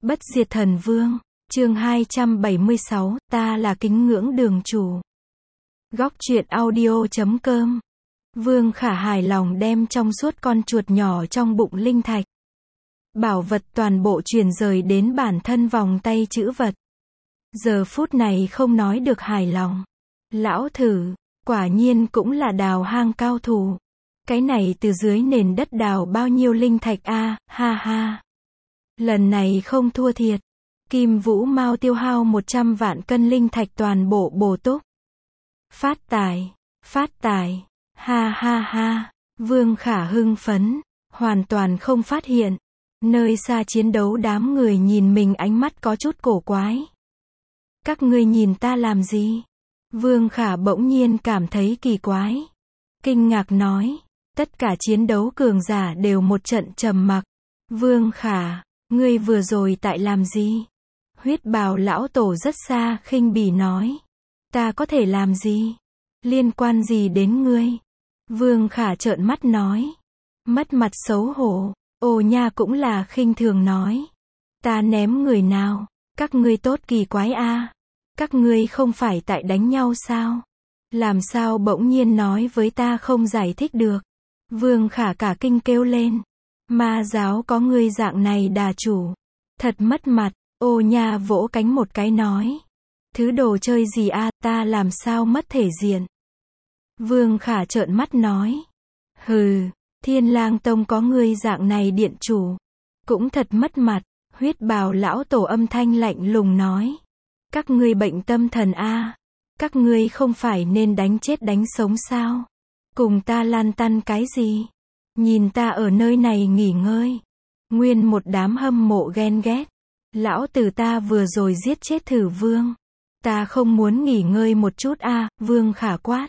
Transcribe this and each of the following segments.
Bất diệt thần vương, chương 276, ta là kính ngưỡng đường chủ. Góc truyện audio.com. Vương Khả hài lòng đem trong suốt con chuột nhỏ trong bụng linh thạch. Bảo vật toàn bộ chuyển rời đến bản thân vòng tay trữ vật. Giờ phút này không nói được hài lòng. Lão thử, quả nhiên cũng là đào hang cao thủ. Cái này từ dưới nền đất đào bao nhiêu linh thạch a, ha ha. Lần này không thua thiệt. Kim Vũ Mao tiêu hao 100 vạn cân linh thạch toàn bộ bổ túc. Phát tài, ha ha ha. Vương Khả hưng phấn, hoàn toàn không phát hiện. Nơi xa chiến đấu đám người nhìn mình ánh mắt có chút cổ quái. Các ngươi nhìn ta làm gì? Vương Khả bỗng nhiên cảm thấy kỳ quái. Kinh ngạc nói, tất cả chiến đấu cường giả đều một trận trầm mặc. Vương Khả, ngươi vừa rồi tại làm gì? Huyết bào lão tổ rất xa khinh bỉ nói. Ta có thể làm gì? Liên quan gì đến ngươi? Vương Khả trợn mắt nói. Mất mặt xấu hổ. Ồ nha cũng là khinh thường nói. Ta ném người nào? Các ngươi tốt kỳ quái a. Các ngươi không phải tại đánh nhau sao? Làm sao bỗng nhiên nói với ta không giải thích được? Vương Khả cả kinh kêu lên. Ma giáo có ngươi dạng này đà chủ. Thật mất mặt. Ô nha vỗ cánh một cái nói. Thứ đồ chơi gì a, ta làm sao mất thể diện? Vương Khả trợn mắt nói. Hừ, Thiên Lang Tông có ngươi dạng này điện chủ. Cũng thật mất mặt. Huyết bào lão tổ âm thanh lạnh lùng nói. Các ngươi bệnh tâm thần a. Các ngươi không phải nên đánh chết đánh sống sao? Cùng ta lan tăn cái gì? Nhìn ta ở nơi này nghỉ ngơi. Nguyên một đám hâm mộ ghen ghét. Lão tử ta vừa rồi giết chết Thử Vương. Ta không muốn nghỉ ngơi một chút a, Vương Khả quát.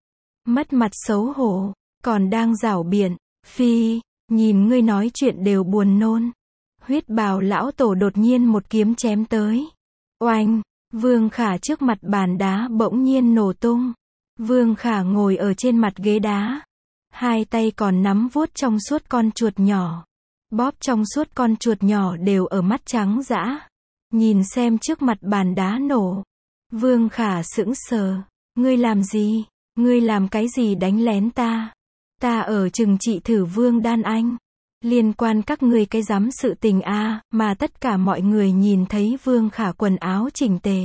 Mất mặt xấu hổ, còn đang giảo biện. Phi, nhìn ngươi nói chuyện đều buồn nôn. Huyết bào lão tổ đột nhiên một kiếm chém tới. Oanh, Vương Khả trước mặt bàn đá bỗng nhiên nổ tung. Vương Khả ngồi ở trên mặt ghế đá. Hai tay còn nắm vuốt trong suốt con chuột nhỏ. Bóp trong suốt con chuột nhỏ đều ở mắt trắng dã. Nhìn xem trước mặt bàn đá nổ. Vương Khả sững sờ. Ngươi làm gì? Ngươi làm cái gì đánh lén ta? Ta ở trừng trị Thử Vương Đan Anh. Liên quan các ngươi cái dám sự tình a, mà tất cả mọi người nhìn thấy Vương Khả quần áo chỉnh tề.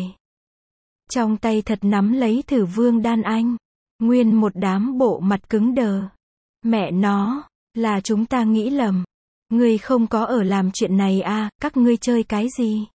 Trong tay thật nắm lấy Thử Vương Đan Anh. Nguyên một đám bộ mặt cứng đờ. Mẹ nó, là chúng ta nghĩ lầm. Ngươi không có ở làm chuyện này a, các ngươi chơi cái gì?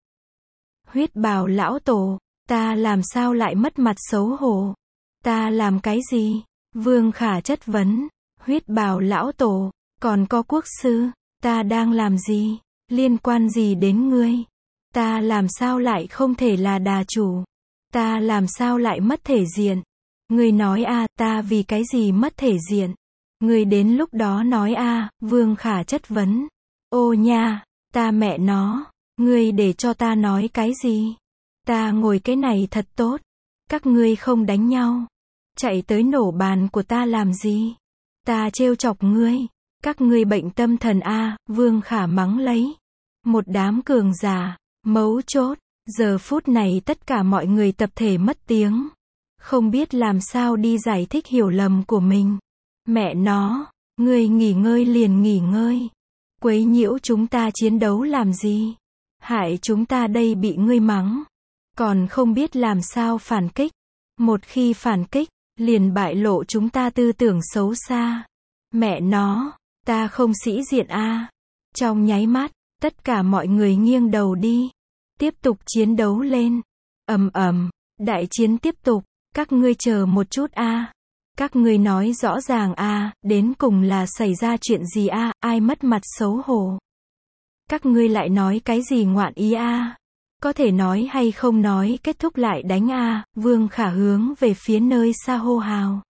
Huyết bào lão tổ, ta làm sao lại mất mặt xấu hổ? Ta làm cái gì? Vương Khả chất vấn. Huyết bào lão tổ, còn có quốc sư, ta đang làm gì? Liên quan gì đến ngươi? Ta làm sao lại không thể là đà chủ? Ta làm sao lại mất thể diện? Ngươi nói a, ta vì cái gì mất thể diện? Ngươi đến lúc đó nói a, Vương Khả chất vấn. Ô nha, ta mẹ nó, ngươi để cho ta nói cái gì? Ta ngồi cái này thật tốt. Các ngươi không đánh nhau. Chạy tới nổ bàn của ta làm gì? Ta trêu chọc ngươi. Các ngươi bệnh tâm thần a, Vương Khả mắng lấy. Một đám cường giả, mấu chốt, giờ phút này tất cả mọi người tập thể mất tiếng. Không biết làm sao đi giải thích hiểu lầm của mình. Mẹ nó, ngươi nghỉ ngơi liền nghỉ ngơi. Quấy nhiễu chúng ta chiến đấu làm gì? Hại chúng ta đây bị ngươi mắng. Còn không biết làm sao phản kích. Một khi phản kích, liền bại lộ chúng ta tư tưởng xấu xa. Mẹ nó, ta không sĩ diện a. Trong nháy mắt, tất cả mọi người nghiêng đầu đi. Tiếp tục chiến đấu lên. Ầm ầm, đại chiến tiếp tục. Các ngươi chờ một chút a. Các ngươi nói rõ ràng a, đến cùng là xảy ra chuyện gì a, ai mất mặt xấu hổ? Các ngươi lại nói cái gì ngoạn ý a? Có thể nói hay không nói kết thúc lại đánh a, Vương Khả hướng về phía nơi xa hô hào.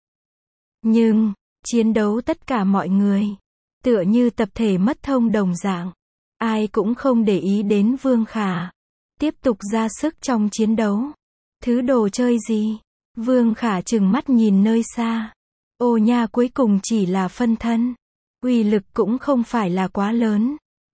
Nhưng, chiến đấu tất cả mọi người, tựa như tập thể mất thông đồng dạng. Ai cũng không để ý đến Vương Khả. Tiếp tục ra sức trong chiến đấu. Thứ đồ chơi gì? Vương Khả trừng mắt nhìn nơi xa. Ô nha cuối cùng chỉ là phân thân. Uy lực cũng không phải là quá lớn.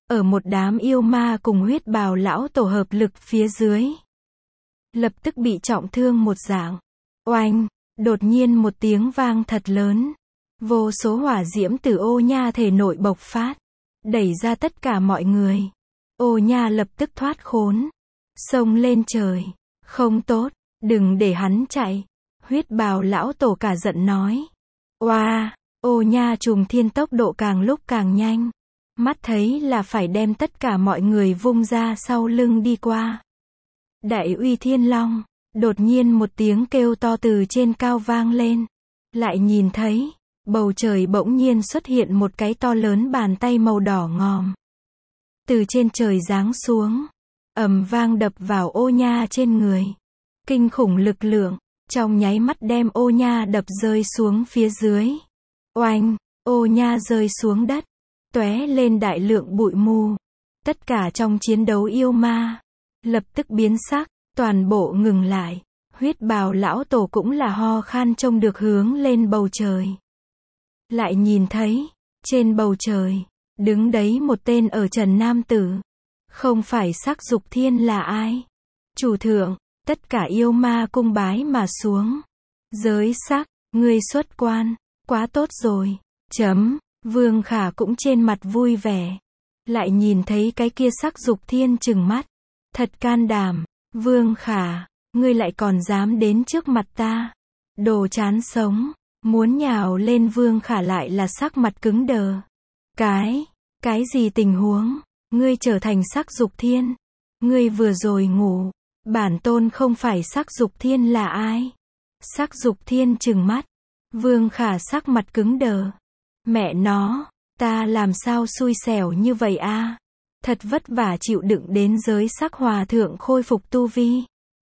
ở một đám yêu ma cùng huyết bào lão tổ hợp lực phía dưới. Lập tức bị trọng thương một dạng. Oanh, đột nhiên một tiếng vang thật lớn. Vô số hỏa diễm từ Ô Nha thể nội bộc phát, đẩy ra tất cả mọi người. Ô Nha lập tức thoát khốn, xông lên trời. Không tốt, đừng để hắn chạy. Huyết bào lão tổ cả giận nói. Oa, Ô Nha trùng thiên tốc độ càng lúc càng nhanh. Mắt thấy là phải đem tất cả mọi người vung ra sau lưng đi qua. Đại uy thiên long, đột nhiên một tiếng kêu to từ trên cao vang lên. Lại nhìn thấy, bầu trời bỗng nhiên xuất hiện một cái to lớn bàn tay màu đỏ ngòm. Từ trên trời giáng xuống, ầm vang đập vào Ô Nha trên người. Kinh khủng lực lượng, trong nháy mắt đem Ô Nha đập rơi xuống phía dưới. Oanh, Ô Nha rơi xuống đất, tóe lên đại lượng bụi mù. Tất cả trong chiến đấu yêu ma, lập tức biến sắc, toàn bộ ngừng lại. Huyết bào lão tổ cũng là ho khan trông được hướng lên bầu trời. Lại nhìn thấy, trên bầu trời, đứng đấy một tên ở trần nam tử. Không phải Sắc Dục Thiên là ai? Chủ thượng, tất cả yêu ma cung bái mà xuống. Giới sắc, ngươi xuất quan, quá tốt rồi. Vương Khả cũng trên mặt vui vẻ. Lại nhìn thấy cái kia Sắc Dục Thiên trừng mắt. Thật can đảm, Vương Khả, ngươi lại còn dám đến trước mặt ta. Đồ chán sống, muốn nhào lên Vương Khả lại là sắc mặt cứng đờ. Cái gì tình huống? Ngươi trở thành Sắc Dục Thiên. Ngươi vừa rồi ngủ. Bản tôn không phải Sắc Dục Thiên là ai? Sắc Dục Thiên trừng mắt. Vương Khả sắc mặt cứng đờ. Mẹ nó, ta làm sao xui xẻo như vậy a? Thật vất vả chịu đựng đến giới sắc hòa thượng khôi phục tu vi.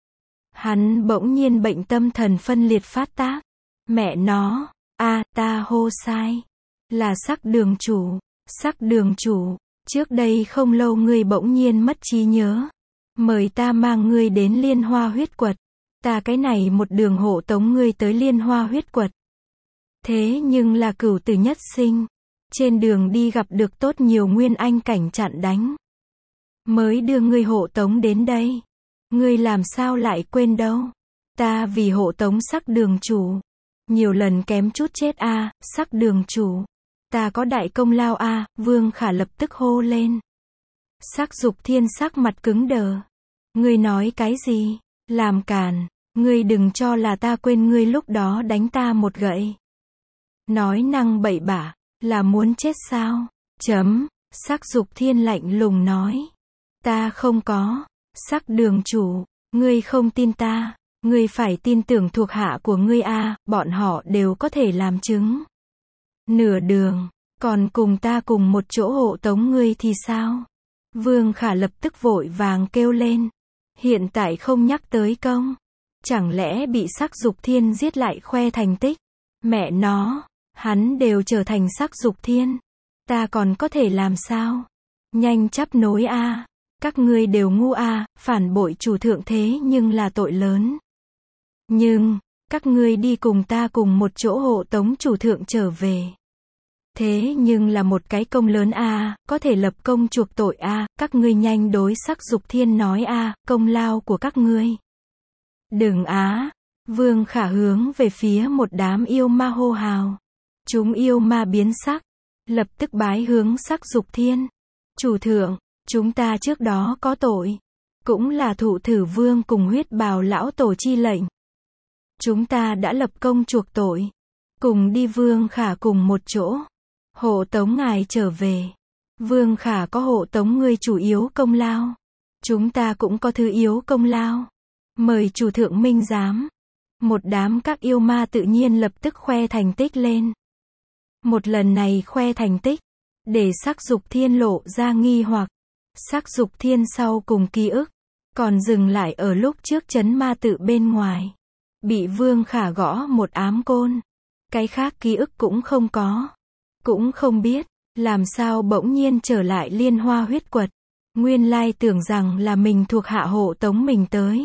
Hắn bỗng nhiên bệnh tâm thần phân liệt phát tác. Mẹ nó, ta hô sai. Là Sắc đường chủ. Sắc đường chủ, trước đây không lâu ngươi bỗng nhiên mất trí nhớ. Mời ta mang ngươi đến Liên Hoa huyết quật. Ta cái này một đường hộ tống ngươi tới Liên Hoa huyết quật. Thế nhưng là cửu tử nhất sinh. Trên đường đi gặp được tốt nhiều nguyên anh cảnh chặn đánh. Mới đưa ngươi hộ tống đến đây. Ngươi làm sao lại quên đâu. Ta vì hộ tống Sắc đường chủ. Nhiều lần kém chút chết Sắc đường chủ. Ta có đại công lao Vương Khả lập tức hô lên. Sắc Dục Thiên sắc mặt cứng đờ. Ngươi nói cái gì? Làm càn. Ngươi đừng cho là ta quên ngươi lúc đó đánh ta một gậy. Nói năng bậy bạ, là muốn chết sao? Sắc Dục Thiên lạnh lùng nói. Ta không có. Sắc đường chủ, ngươi không tin ta. Ngươi phải tin tưởng thuộc hạ của ngươi bọn họ đều có thể làm chứng. Nửa đường, còn cùng ta cùng một chỗ hộ tống ngươi thì sao? Vương Khả lập tức vội vàng kêu lên. Hiện tại không nhắc tới công. Chẳng lẽ bị Sắc Dục Thiên giết lại khoe thành tích? Mẹ nó, hắn đều trở thành Sắc Dục Thiên. Ta còn có thể làm sao? Nhanh chắp nối Các ngươi đều ngu phản bội chủ thượng thế nhưng là tội lớn. Nhưng, các ngươi đi cùng ta cùng một chỗ hộ tống chủ thượng trở về. Thế nhưng là một cái công lớn có thể lập công chuộc tội các ngươi nhanh đối Sắc Dục Thiên nói công lao của các ngươi. Đừng Vương Khả hướng về phía một đám yêu ma hô hào. Chúng yêu ma biến sắc, lập tức bái hướng Sắc Dục Thiên. Chủ thượng, chúng ta trước đó có tội, cũng là thụ Thử Vương cùng huyết bào lão tổ chi lệnh. Chúng ta đã lập công chuộc tội, cùng đi Vương Khả cùng một chỗ. Hộ tống ngài trở về. Vương Khả có hộ tống ngươi chủ yếu công lao. Chúng ta cũng có thứ yếu công lao. Mời chủ thượng minh giám. Một đám các yêu ma tự nhiên lập tức khoe thành tích lên. Một lần này khoe thành tích, để Sắc Dục Thiên lộ ra nghi hoặc. Sắc Dục Thiên sau cùng ký ức, còn dừng lại ở lúc trước trấn ma tự bên ngoài. Bị Vương Khả gõ một ám côn. Cái khác ký ức cũng không có. Cũng không biết, làm sao bỗng nhiên trở lại Liên Hoa huyết quật. Nguyên lai tưởng rằng là mình thuộc hạ hộ tống mình tới.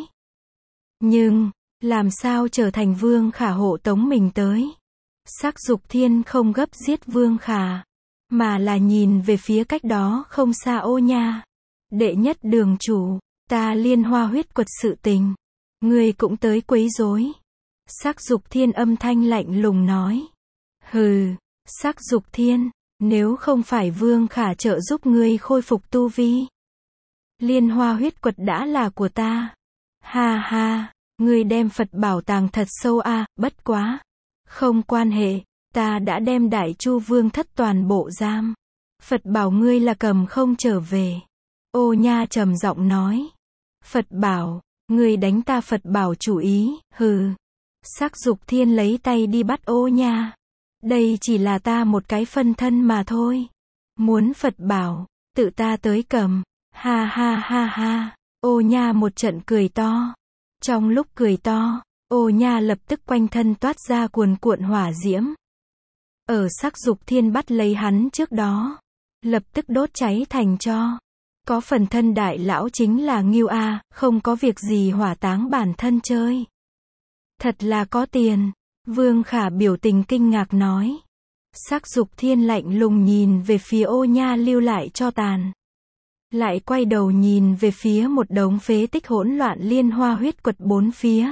Nhưng, làm sao trở thành Vương Khả hộ tống mình tới. Sắc Dục Thiên không gấp giết Vương Khả. mà là nhìn về phía cách đó không xa. Ô nha, đệ nhất đường chủ, ta Liên Hoa huyết quật sự tình, ngươi cũng tới quấy rối. Sắc Dục Thiên âm thanh lạnh lùng nói. Hừ, Sắc Dục Thiên, nếu không phải Vương Khả trợ giúp ngươi khôi phục tu vi, Liên Hoa huyết quật đã là của ta. Ha ha, ngươi đem Phật bảo tàng thật sâu a, bất quá. Không quan hệ, ta đã đem Đại Chu Vương thất toàn bộ giam. Phật bảo ngươi là cầm không trở về. Ô nha trầm giọng nói. Phật bảo, ngươi đánh ta Phật bảo chủ ý, hừ. Sắc Dục Thiên lấy tay đi bắt Ô nha. Đây chỉ là ta một cái phân thân mà thôi. Muốn Phật bảo, tự ta tới cầm. Ha ha ha ha. Ô nha một trận cười to. Trong lúc cười to, Ô nha lập tức quanh thân toát ra cuồn cuộn hỏa diễm. Ở Sắc Dục Thiên bắt lấy hắn trước đó, lập tức đốt cháy thành tro. Có phần thân đại lão chính là Ngưu a, không có việc gì hỏa táng bản thân chơi. Thật là có tiền. Vương Khả biểu tình kinh ngạc nói. Sắc Dục Thiên lạnh lùng nhìn về phía Ô nha lưu lại cho tàn. Lại quay đầu nhìn về phía một đống phế tích hỗn loạn Liên Hoa huyết quật bốn phía.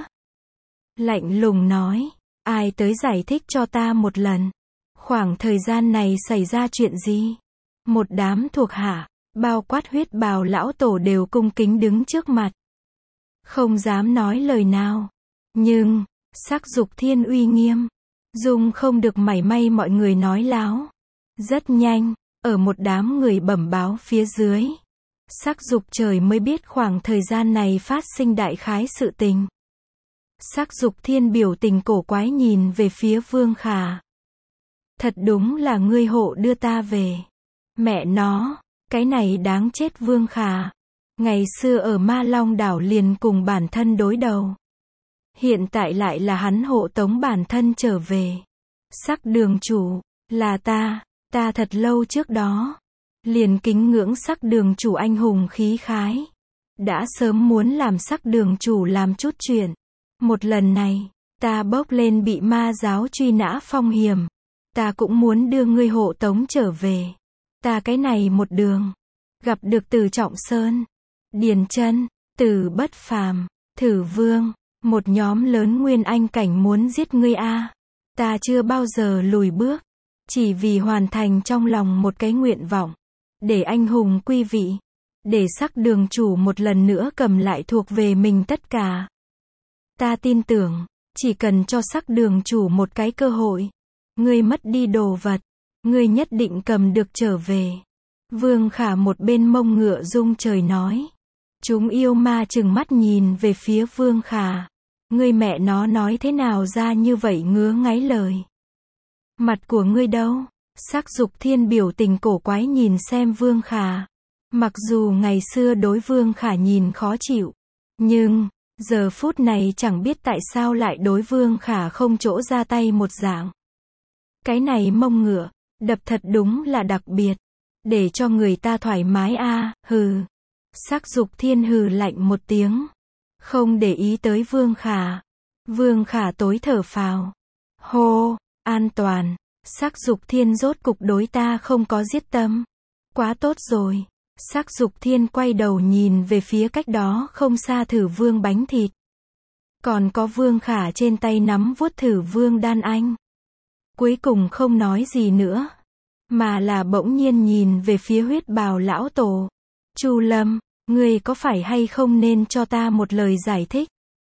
Lạnh lùng nói, ai tới giải thích cho ta một lần. Khoảng thời gian này xảy ra chuyện gì? Một đám thuộc hạ, bao quát Huyết Bào lão tổ đều cung kính đứng trước mặt. Không dám nói lời nào. Nhưng, Sắc Dục Thiên uy nghiêm. Dung không được mảy may mọi người nói láo. Rất nhanh, ở một đám người bẩm báo phía dưới. Sắc Dục trời mới biết khoảng thời gian này phát sinh đại khái sự tình. Sắc Dục Thiên biểu tình cổ quái nhìn về phía Vương Khả. Thật đúng là ngươi hộ đưa ta về. Mẹ nó, cái này đáng chết. Vương Khả. Ngày xưa ở Ma Long đảo liền cùng bản thân đối đầu. Hiện tại lại là hắn hộ tống bản thân trở về. Sắc đường chủ, là ta thật lâu trước đó. Liền kính ngưỡng Sắc đường chủ anh hùng khí khái. Đã sớm muốn làm Sắc đường chủ làm chút chuyện. Một lần này, ta bốc lên bị ma giáo truy nã phong hiểm. Ta cũng muốn đưa ngươi hộ tống trở về. Ta cái này một đường, gặp được Từ Trọng Sơn, Điền Chân, Từ Bất Phàm, Thử Vương, một nhóm lớn nguyên anh cảnh muốn giết ngươi a. Ta chưa bao giờ lùi bước, chỉ vì hoàn thành trong lòng một cái nguyện vọng, để anh hùng quy vị, để Sắc đường chủ một lần nữa cầm lại thuộc về mình tất cả. Ta tin tưởng, chỉ cần cho Sắc đường chủ một cái cơ hội, ngươi mất đi đồ vật, ngươi nhất định cầm được trở về. Vương Khả một bên mông ngựa rung trời nói. Chúng yêu ma trừng mắt nhìn về phía Vương Khả. Ngươi mẹ nó nói thế nào ra như vậy ngứa ngáy lời. Mặt của ngươi đâu? Sắc Dục Thiên biểu tình cổ quái nhìn xem Vương Khả. Mặc dù ngày xưa đối Vương Khả nhìn khó chịu, nhưng giờ phút này chẳng biết tại sao lại đối Vương Khả không chỗ ra tay một dạng. Cái này mông ngựa, đập thật đúng là đặc biệt. Để cho người ta thoải mái a, hừ. Sắc Dục Thiên hừ lạnh một tiếng. Không để ý tới Vương Khả. Vương Khả tối thở phào. Hô, an toàn. Sắc Dục Thiên rốt cục đối ta không có giết tâm. Quá tốt rồi. Sắc Dục Thiên quay đầu nhìn về phía cách đó không xa Thử Vương bánh thịt. Còn có Vương Khả trên tay nắm vuốt Thử Vương đan anh. Cuối cùng không nói gì nữa, mà là bỗng nhiên nhìn về phía Huyết Bào lão tổ. Chu Lâm, ngươi có phải hay không nên cho ta một lời giải thích?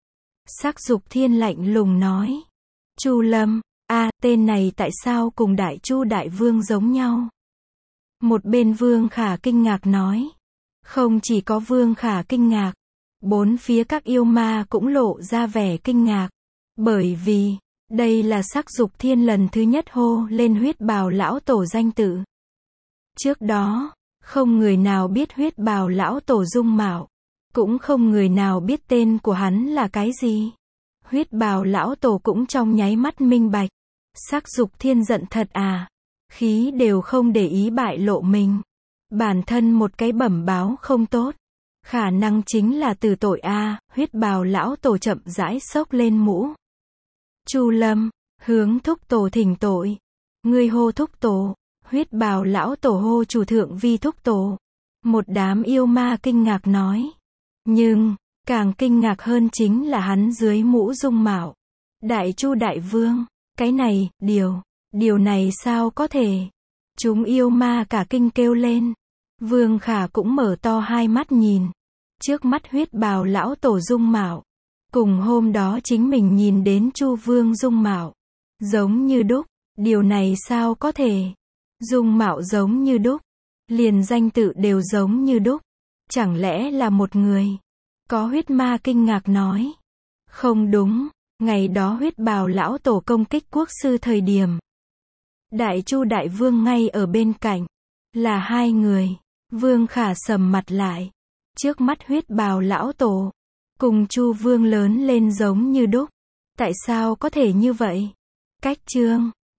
Sắc Dục Thiên lạnh lùng nói. Chu Lâm, tên này tại sao cùng Đại Chu Đại Vương giống nhau? Một bên Vương Khả kinh ngạc nói. Không chỉ có Vương Khả kinh ngạc, bốn phía các yêu ma cũng lộ ra vẻ kinh ngạc. Bởi vì, đây là Sắc Dục Thiên lần thứ nhất hô lên Huyết Bào lão tổ danh tự. Trước đó, không người nào biết Huyết Bào lão tổ dung mạo, cũng không người nào biết tên của hắn là cái gì. Huyết Bào lão tổ cũng trong nháy mắt minh bạch. Sắc Dục Thiên giận thật à, khí đều không để ý bại lộ mình. Bản thân một cái bẩm báo không tốt, khả năng chính là từ tội a. Huyết Bào lão tổ chậm rãi xốc lên mũ. Chu Lâm, hướng thúc tổ thỉnh tội. Ngươi hô thúc tổ. Huyết bào lão tổ hô chủ thượng vi thúc tổ. Một đám yêu ma kinh ngạc nói. Nhưng, càng kinh ngạc hơn chính là hắn dưới mũ dung mạo. Đại Chu đại vương, cái này, điều này sao có thể? Chúng yêu ma cả kinh kêu lên. Vương Khả cũng mở to hai mắt nhìn. Trước mắt huyết bào lão tổ dung mạo. Cùng hôm đó chính mình nhìn đến Chu vương dung mạo. Giống như đúc, điều này sao có thể? Dung mạo giống như đúc. Liền danh tự đều giống như đúc. Chẳng lẽ là một người? Có huyết ma kinh ngạc nói. Không đúng, ngày đó huyết bào lão tổ công kích quốc sư thời điểm. Đại Chu đại vương ngay ở bên cạnh. Là hai người. Vương Khả sầm mặt lại. Trước mắt huyết bào lão tổ. Cùng Chu vương lớn lên giống như đúc. Tại sao có thể như vậy? Cách chương